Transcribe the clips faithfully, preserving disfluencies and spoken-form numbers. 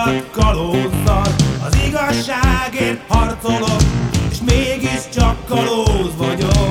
rohadt kalózzal. Az igazságért harcolok, és mégiscsak kalóz vagyok.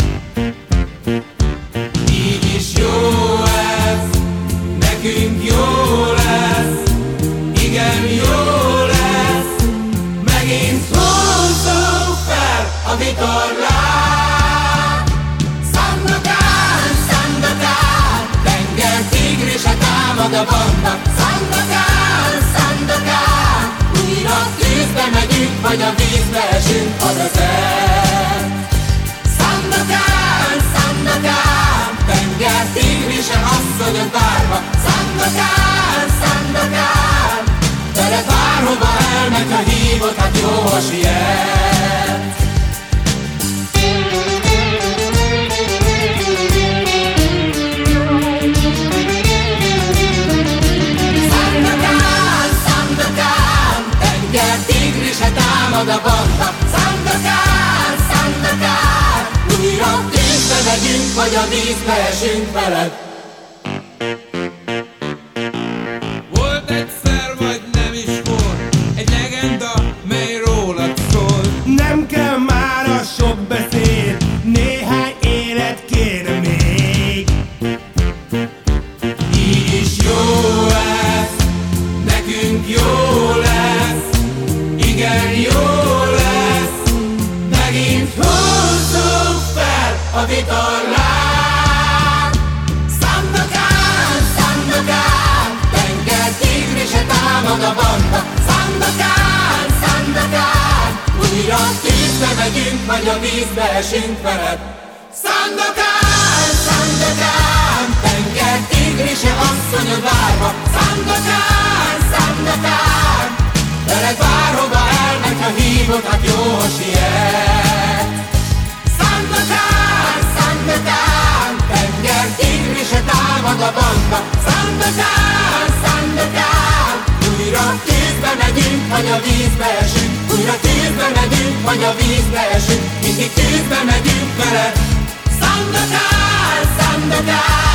Így is jó ez, nekünk jó lesz, igen jó lesz. Megint húzzuk fel a vitorlát. Szandokán, Szandokán, tenger tigrise támad a banda. Szandokán, Szandokán, újra tűzbe megyünk, vagy a vízbe esünk, az vezet. Szandokán, Szandokán, tenger tigrise asszonyot várva. Szandokán, Szandokán, veled bárhova elmegy, ha hívod, hát jó, ha siet. Szandokán, Szandokán, tenger tigrise támad a banda. Szandokán, Szandokán, újra tűzbe megyünk, vagy a vízbe esünk veled. Volt egyszer, vagy nem is volt, egy legenda, mely rólad szól. Nem kell már a sok beszéd, néhány élet kéne még. Így is jó ez, nekünk jó lesz, igen jó lesz. Megint húzzuk fel a vitorlát. Szandokán, Szandokán, tenger tigrise támad a banda. Szandokán, Szandokán, újra tűzbe megyünk, vagy a vízbe esünk veled. Szandokán, Szandokán, tenger tigrise asszonyod várva. Szandokán, Szandokán, veled bárhova elmegy, ha hívod, hát jó, ha siet. Szandokán, Szandokán, tenger tigrise támad a banda. Szandokán, Szandokán, újra tűzbe megyünk, vagy a vízbe esünk. Újra tűzbe megyünk, vagy a vízbe esünk. Mindig tűzbe megyünk veled. Szandokán, Szandokán.